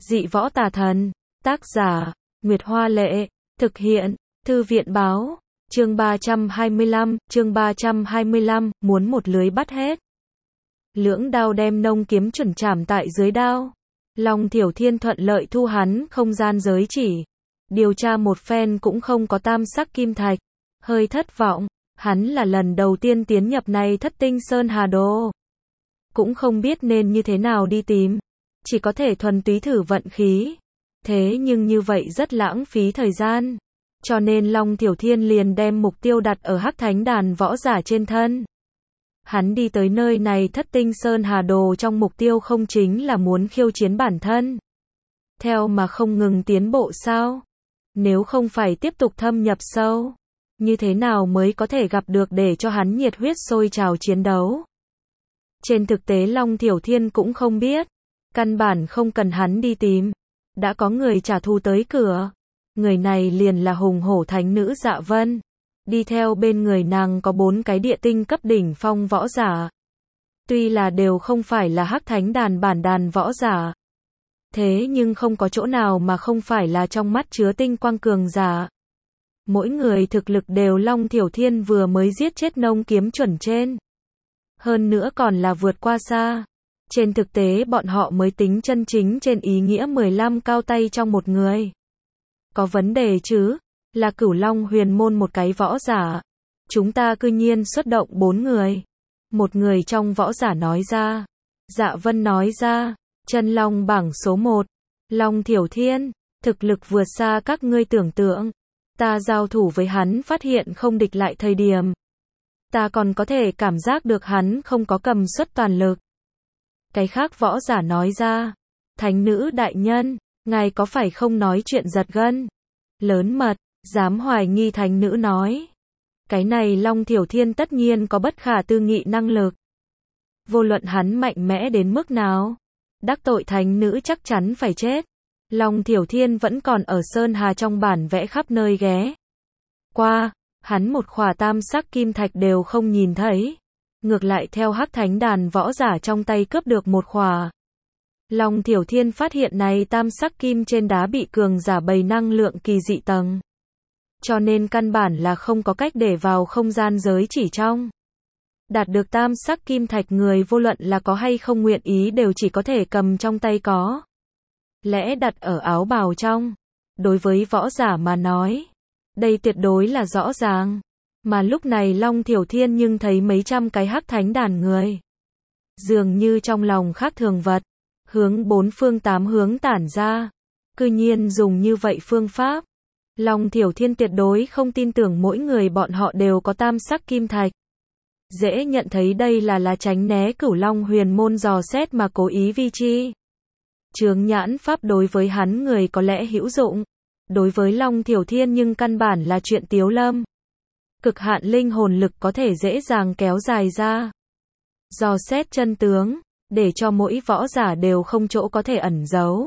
Dị võ tà thần. Tác giả, Nguyệt Hoa Lệ. Thực hiện, Thư viện Báo. Chương 325, muốn một lưới bắt hết. Lưỡng đao đem nông kiếm chuẩn chảm tại dưới đao. Long Thiểu Thiên thuận lợi thu hắn không gian giới chỉ. Điều tra một phen cũng không có tam sắc kim thạch. Hơi thất vọng, hắn là lần đầu tiên tiến nhập này Thất Tinh Sơn Hà Đồ. Cũng không biết nên như thế nào đi tìm. Chỉ có thể thuần túy thử vận khí. Thế nhưng như vậy rất lãng phí thời gian. Cho nên Long Thiểu Thiên liền đem mục tiêu đặt ở Hắc Thánh đàn võ giả trên thân. Hắn đi tới nơi này Thất Tinh Sơn Hà Đồ trong mục tiêu không chính là muốn khiêu chiến bản thân. Theo mà không ngừng tiến bộ sao? Nếu không phải tiếp tục thâm nhập sâu, như thế nào mới có thể gặp được để cho hắn nhiệt huyết sôi trào chiến đấu? Trên thực tế Long Thiểu Thiên cũng không biết. Căn bản không cần hắn đi tìm. Đã có người trả thù tới cửa. Người này liền là hùng hổ thánh nữ Dạ Vân. Đi theo bên người nàng có 4 cái địa tinh cấp đỉnh phong võ giả. Tuy là đều không phải là Hắc Thánh đàn bản đàn võ giả. Thế nhưng không có chỗ nào mà không phải là trong mắt chứa tinh quang cường giả. Mỗi người thực lực đều Long Thiểu Thiên vừa mới giết chết nông kiếm chuẩn trên. Hơn nữa còn là vượt qua xa. Trên thực tế bọn họ mới tính chân chính trên ý nghĩa 15 cao tay trong một người. Có vấn đề chứ? Là Cửu Long Huyền Môn một cái võ giả. Chúng ta cư nhiên xuất động 4 người. Một người trong võ giả nói ra. Dạ Vân nói ra. Chân Long bảng số 1. Long Thiểu Thiên. Thực lực vượt xa các ngươi tưởng tượng. Ta giao thủ với hắn phát hiện không địch lại thời điểm. Ta còn có thể cảm giác được hắn không có cầm suất toàn lực. Cái khác võ giả nói ra. Thánh nữ đại nhân. Ngài có phải không nói chuyện giật gân? Lớn mật. Dám hoài nghi thánh nữ nói. Cái này Long Thiểu Thiên tất nhiên có bất khả tư nghị năng lực. Vô luận hắn mạnh mẽ đến mức nào. Đắc tội thánh nữ chắc chắn phải chết. Long Thiểu Thiên vẫn còn ở Sơn Hà trong bản vẽ khắp nơi ghé qua. Hắn một khỏa tam sắc kim thạch đều không nhìn thấy. Ngược lại theo Hắc Thánh đàn võ giả trong tay cướp được một khỏa. Long Thiểu Thiên phát hiện này tam sắc kim trên đá bị cường giả bày năng lượng kỳ dị tầng. Cho nên căn bản là không có cách để vào không gian giới chỉ trong. Đạt được tam sắc kim thạch người vô luận là có hay không nguyện ý đều chỉ có thể cầm trong tay có. Lẽ đặt ở áo bào trong. Đối với võ giả mà nói. Đây tuyệt đối là rõ ràng. Mà lúc này Long Thiểu Thiên nhưng thấy mấy trăm cái Hắc Thánh đàn người. Dường như trong lòng khác thường vật. Hướng 4 phương 8 hướng tản ra. Cư nhiên dùng như vậy phương pháp. Long Thiểu Thiên tuyệt đối không tin tưởng mỗi người bọn họ đều có tam sắc kim thạch. Dễ nhận thấy đây là tránh né Cửu Long Huyền Môn dò xét mà cố ý vi chi. Chướng nhãn pháp đối với hắn người có lẽ hữu dụng. Đối với Long Thiểu Thiên nhưng căn bản là chuyện tiếu lâm. Cực hạn linh hồn lực có thể dễ dàng kéo dài ra. Dò xét chân tướng, để cho mỗi võ giả đều không chỗ có thể ẩn giấu.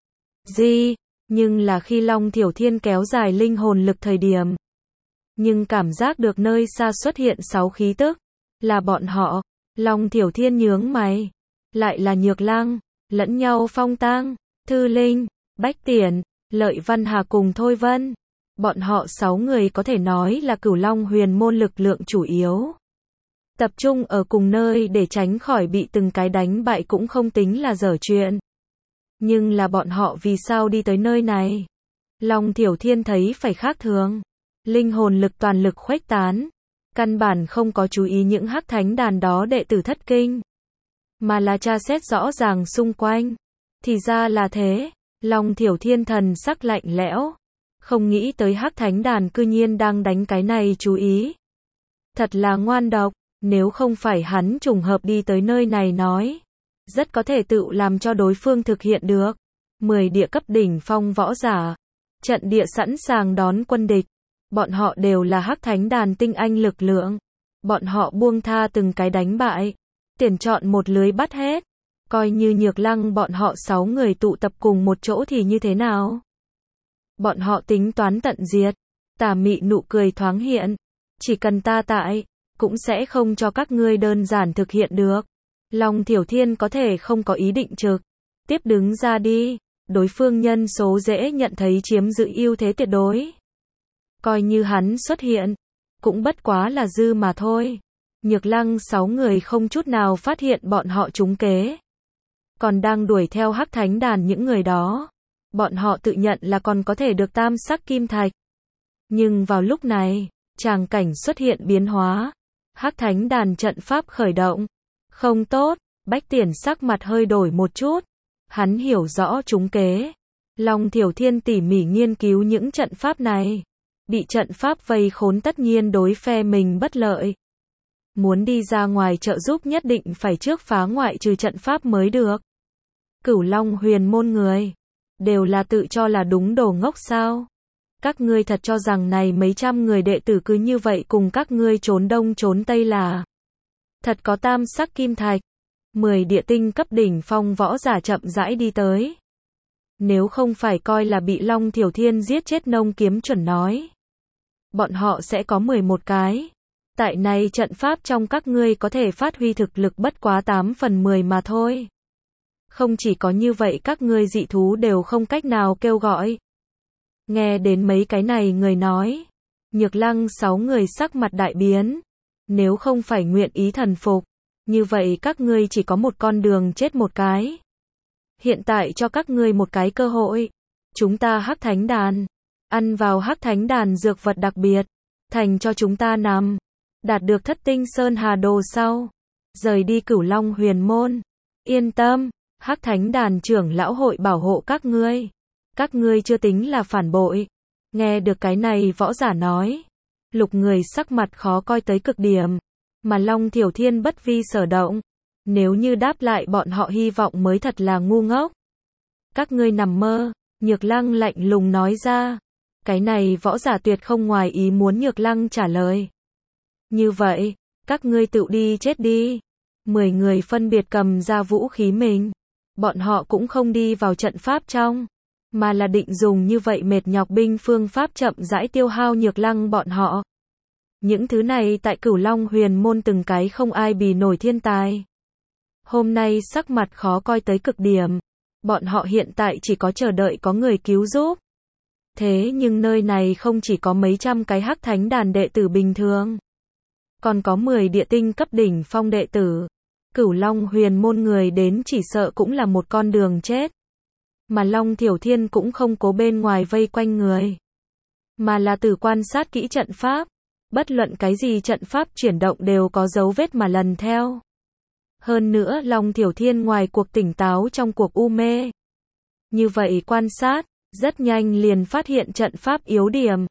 Nhưng là khi Long Thiểu Thiên kéo dài linh hồn lực thời điểm. Nhưng cảm giác được nơi xa xuất hiện 6 khí tức. Là bọn họ. Long Thiểu Thiên nhướng mày. Lại là Nhược Lăng, lẫn nhau Phong Tang, Thư Linh, Bách Tiễn, Lợi Văn Hà cùng Thôi Vân. Bọn họ 6 người có thể nói là Cửu Long Huyền Môn lực lượng chủ yếu. Tập trung ở cùng nơi để tránh khỏi bị từng cái đánh bại cũng không tính là dở chuyện. Nhưng là bọn họ vì sao đi tới nơi này? Long Thiểu Thiên thấy phải khác thường. Linh hồn lực toàn lực khuếch tán. Căn bản không có chú ý những Hắc Thánh đàn đó đệ tử thất kinh. Mà là tra xét rõ ràng xung quanh. Thì ra là thế. Long Thiểu Thiên thần sắc lạnh lẽo. Không nghĩ tới Hắc Thánh đàn cư nhiên đang đánh cái này chú ý. Thật là ngoan độc. Nếu không phải hắn trùng hợp đi tới nơi này nói. Rất có thể tự làm cho đối phương thực hiện được. 10 địa cấp đỉnh phong võ giả. Trận địa sẵn sàng đón quân địch. Bọn họ đều là Hắc Thánh đàn tinh anh lực lượng. Bọn họ buông tha từng cái đánh bại. Tuyển chọn một lưới bắt hết. Coi như Nhược Lăng bọn họ 6 người tụ tập cùng một chỗ thì như thế nào? Bọn họ tính toán tận diệt. Tà mị nụ cười thoáng hiện. Chỉ cần ta tại. Cũng sẽ không cho các ngươi đơn giản thực hiện được. Long Thiểu Thiên có thể không có ý định trực tiếp đứng ra đi. đối phương nhân số dễ nhận thấy chiếm giữ ưu thế tuyệt đối. Coi như hắn xuất hiện, cũng bất quá là dư mà thôi. Nhược Lăng 6 người không chút nào phát hiện bọn họ trúng kế. Còn đang đuổi theo Hắc Thánh Đàn những người đó. Bọn họ tự nhận là còn có thể được tam sắc kim thạch. Nhưng vào lúc này, tràng cảnh xuất hiện biến hóa. Hắc Thánh Đàn trận pháp khởi động. Không tốt, Bách Tiển sắc mặt hơi đổi một chút. Hắn hiểu rõ trúng kế. Long Thiểu Thiên tỉ mỉ nghiên cứu những trận pháp này. Bị trận pháp vây khốn tất nhiên đối phe mình bất lợi. Muốn đi ra ngoài trợ giúp nhất định phải trước phá ngoại trừ trận pháp mới được. Cửu Long Huyền môn người, đều là tự cho là đúng đồ ngốc sao? Các ngươi thật cho rằng này mấy trăm người đệ tử cứ như vậy cùng các ngươi trốn đông trốn tây là thật có tam sắc kim thạch. 10 địa tinh cấp đỉnh phong võ giả chậm rãi đi tới. Nếu không phải coi là bị Long Thiểu Thiên giết chết Nông Kiếm Chuẩn nói, bọn họ sẽ có 11 cái. Tại này trận pháp trong các ngươi có thể phát huy thực lực bất quá 8 phần 10 mà thôi. Không chỉ có như vậy các ngươi dị thú đều không cách nào kêu gọi. Nghe đến mấy cái này người nói, Nhược Lăng 6 người sắc mặt đại biến. Nếu không phải nguyện ý thần phục, như vậy các ngươi chỉ có một con đường chết một cái. Hiện tại cho các ngươi một cái cơ hội. Chúng ta Hắc Thánh Đàn, ăn vào Hắc Thánh Đàn dược vật đặc biệt, thành cho chúng ta nằm. Đạt được Thất Tinh Sơn Hà Đồ sau, rời đi Cửu Long Huyền môn. Yên tâm, Hắc Thánh Đàn trưởng lão hội bảo hộ các ngươi. Các ngươi chưa tính là phản bội. Nghe được cái này võ giả nói, Lục người sắc mặt khó coi tới cực điểm, mà Long Thiểu Thiên bất vi sở động. Nếu như đáp lại bọn họ hy vọng mới thật là ngu ngốc. Các ngươi nằm mơ, Nhược Lăng lạnh lùng nói ra. Cái này võ giả tuyệt không ngoài ý muốn Nhược Lăng trả lời. Như vậy, các ngươi tự đi chết đi. 10 người phân biệt cầm ra vũ khí mình. Bọn họ cũng không đi vào trận pháp trong, mà là định dùng như vậy mệt nhọc binh phương pháp chậm rãi tiêu hao Nhược Lăng bọn họ. Những thứ này tại Cửu Long Huyền môn từng cái không ai bì nổi thiên tài. Hôm nay sắc mặt khó coi tới cực điểm. Bọn họ hiện tại chỉ có chờ đợi có người cứu giúp. Thế nhưng nơi này không chỉ có mấy trăm cái Hắc Thánh Đàn đệ tử bình thường. Còn có 10 địa tinh cấp đỉnh phong đệ tử. Cửu Long Huyền môn người đến chỉ sợ cũng là một con đường chết. Mà Long Thiểu Thiên cũng không cố bên ngoài vây quanh người, mà là từ quan sát kỹ trận pháp. Bất luận cái gì trận pháp chuyển động đều có dấu vết mà lần theo. Hơn nữa Long Thiểu Thiên ngoài cuộc tỉnh táo trong cuộc u mê. Như vậy quan sát, rất nhanh liền phát hiện trận pháp yếu điểm.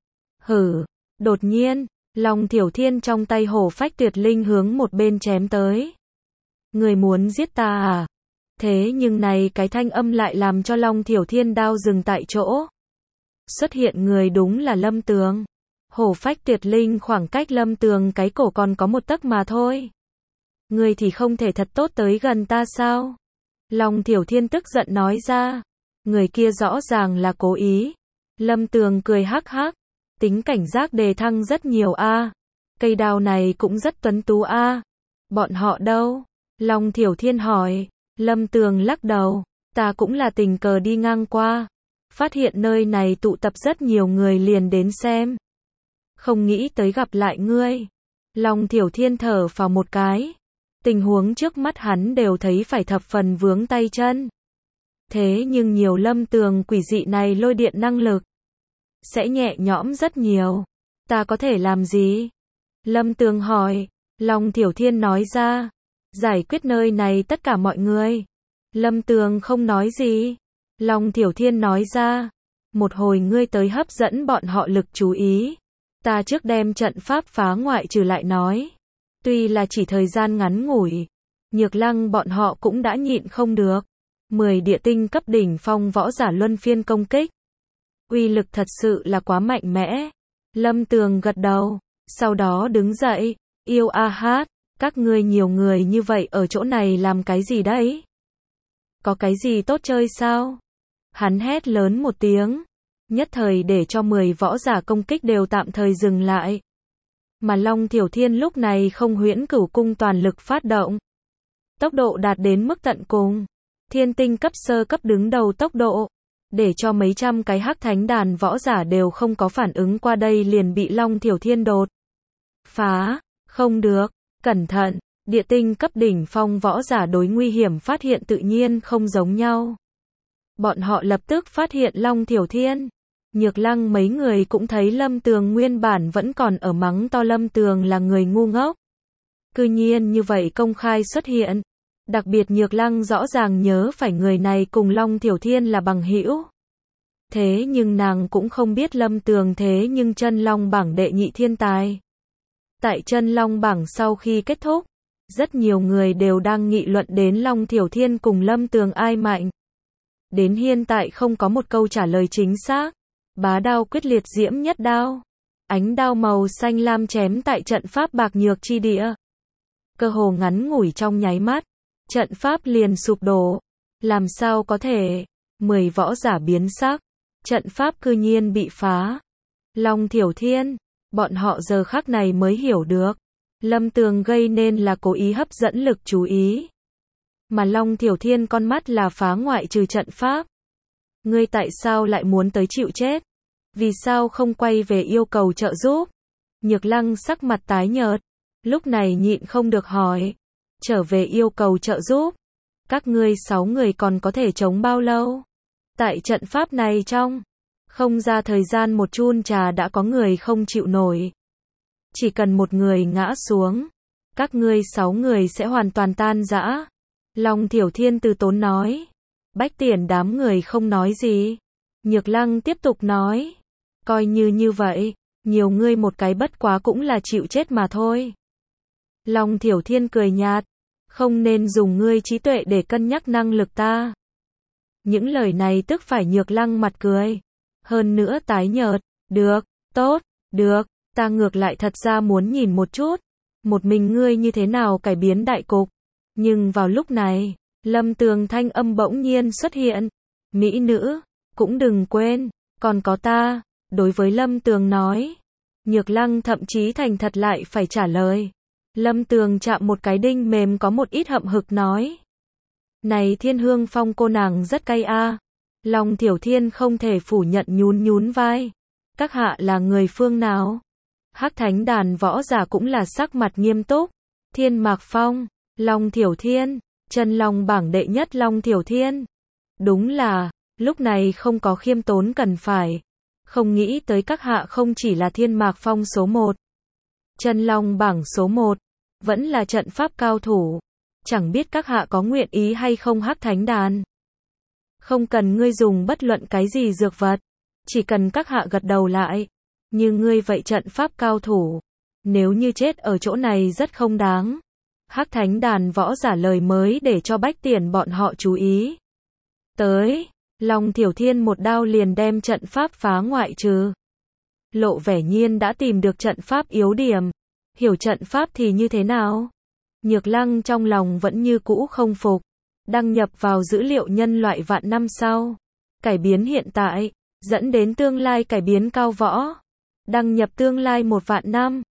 Đột nhiên, Long Thiểu Thiên trong tay hổ phách tuyệt linh hướng một bên chém tới. Người muốn giết ta à? Thế nhưng này cái thanh âm lại làm cho Long Thiểu Thiên đao dừng tại chỗ. Xuất hiện người đúng là Lâm Tường. Hổ phách tuyệt linh khoảng cách Lâm Tường cái cổ còn có một tấc mà thôi. Người thì không thể thật tốt tới gần ta sao? Long Thiểu Thiên tức giận nói ra. Người kia rõ ràng là cố ý. Lâm Tường cười hắc hắc. Tính cảnh giác đề thăng rất nhiều a. Cây đao này cũng rất tuấn tú a. Bọn họ đâu? Long Thiểu Thiên hỏi. Lâm Tường lắc đầu. Ta cũng là tình cờ đi ngang qua. Phát hiện nơi này tụ tập rất nhiều người liền đến xem. Không nghĩ tới gặp lại ngươi. Long Thiểu Thiên thở phào một cái. Tình huống trước mắt hắn đều thấy phải thập phần vướng tay chân. Thế nhưng nhiều Lâm Tường quỷ dị này lôi điện năng lực, sẽ nhẹ nhõm rất nhiều. Ta có thể làm gì? Lâm Tường hỏi. Long Thiểu Thiên nói ra. Giải quyết nơi này tất cả mọi người. Lâm Tường không nói gì. Long Thiểu Thiên nói ra. Một hồi ngươi tới hấp dẫn bọn họ lực chú ý. Ta trước đem trận pháp phá ngoại trừ lại nói. Tuy là chỉ thời gian ngắn ngủi, Nhược Lăng bọn họ cũng đã nhịn không được. 10 địa tinh cấp đỉnh phong võ giả luân phiên công kích. Uy lực thật sự là quá mạnh mẽ. Lâm Tường gật đầu, sau đó đứng dậy. Yêu a hát, các ngươi nhiều người như vậy ở chỗ này làm cái gì đấy? Có cái gì tốt chơi sao? Hắn hét lớn một tiếng. Nhất thời để cho 10 võ giả công kích đều tạm thời dừng lại. Mà Long Thiểu Thiên lúc này không huyễn cửu cung toàn lực phát động. Tốc độ đạt đến mức tận cùng. Thiên tinh cấp sơ cấp đứng đầu tốc độ. để cho mấy trăm cái hắc thánh đàn võ giả đều không có phản ứng qua đây liền bị Long Thiểu Thiên đột phá. Không được, cẩn thận, địa tinh cấp đỉnh phong võ giả đối nguy hiểm phát hiện tự nhiên không giống nhau. Bọn họ lập tức phát hiện Long Thiểu Thiên. Nhược Lăng mấy người cũng thấy Lâm Tường nguyên bản vẫn còn ở mắng to Lâm Tường là người ngu ngốc. Cư nhiên như vậy công khai xuất hiện. Đặc biệt Nhược Lăng rõ ràng nhớ phải người này cùng Long Thiểu Thiên là bằng hữu. Thế nhưng nàng cũng không biết Lâm Tường thế nhưng chân long bảng đệ nhị thiên tài. Tại chân long bảng sau khi kết thúc, rất nhiều người đều đang nghị luận đến Long Thiểu Thiên cùng Lâm Tường ai mạnh. Đến hiện tại không có một câu trả lời chính xác. Bá đao quyết liệt diễm nhất đao. Ánh đao màu xanh lam chém tại trận pháp bạc nhược chi địa. Cơ hồ ngắn ngủi trong nháy mắt, trận pháp liền sụp đổ. Làm sao có thể? 10 võ giả biến sắc. Trận pháp cư nhiên bị phá. Long Thiểu Thiên, bọn họ giờ khắc này mới hiểu được. Lâm Tường gây nên là cố ý hấp dẫn lực chú ý. Mà Long Thiểu Thiên con mắt là phá ngoại trừ trận pháp. Ngươi tại sao lại muốn tới chịu chết? Vì sao không quay về yêu cầu trợ giúp? Nhược Lăng sắc mặt tái nhợt. Lúc này nhịn không được hỏi. Trở về yêu cầu trợ giúp. Các ngươi 6 người còn có thể chống bao lâu? Tại trận pháp này trong. Không ra thời gian một chun trà đã có người không chịu nổi. Chỉ cần một người ngã xuống. Các ngươi 6 người sẽ hoàn toàn tan rã. Long Thiểu Thiên từ tốn nói. Bách Tiền đám người không nói gì. Nhược Lăng tiếp tục nói. Coi như vậy, nhiều ngươi một cái bất quá cũng là chịu chết mà thôi. Long Thiểu Thiên cười nhạt. Không nên dùng ngươi trí tuệ để cân nhắc năng lực ta. Những lời này tức phải Nhược Lăng mặt cười. Hơn nữa tái nhợt. Được, tốt, được, ta ngược lại thật ra muốn nhìn một chút. Một mình ngươi như thế nào cải biến đại cục. Nhưng vào lúc này, Lâm Tường thanh âm bỗng nhiên xuất hiện. Mỹ nữ, cũng đừng quên, còn có ta. Đối với Lâm Tường nói. Nhược Lăng thậm chí thành thật lại phải trả lời. Lâm Tường chạm một cái đinh mềm có một ít hậm hực nói. Này Thiên Hương Phong cô nàng rất cay a. Long Thiểu Thiên không thể phủ nhận nhún vai. Các hạ là người phương nào? Hắc Thánh đàn võ giả cũng là sắc mặt nghiêm túc. Thiên Mạc Phong, Long Thiểu Thiên, chân long bảng đệ nhất Long Thiểu Thiên. Đúng là, lúc này không có khiêm tốn cần phải. Không nghĩ tới các hạ không chỉ là Thiên Mạc Phong số 1. Chân long bảng số 1. Vẫn là trận pháp cao thủ. Chẳng biết các hạ có nguyện ý hay không Hắc Thánh đàn. Không cần ngươi dùng bất luận cái gì dược vật. Chỉ cần các hạ gật đầu lại. Như ngươi vậy trận pháp cao thủ. Nếu như chết ở chỗ này rất không đáng. Hắc Thánh đàn võ giả lời mới để cho Bách Tiền bọn họ chú ý. Tới, Long Thiểu Thiên một đao liền đem trận pháp phá ngoại trừ. Lộ vẻ nhiên đã tìm được trận pháp yếu điểm. Hiểu trận pháp thì như thế nào? Nhược Lăng trong lòng vẫn như cũ không phục. Đăng nhập vào dữ liệu nhân loại vạn năm sau. Cải biến hiện tại, dẫn đến tương lai cải biến cao võ. Đăng nhập tương lai 1 vạn năm.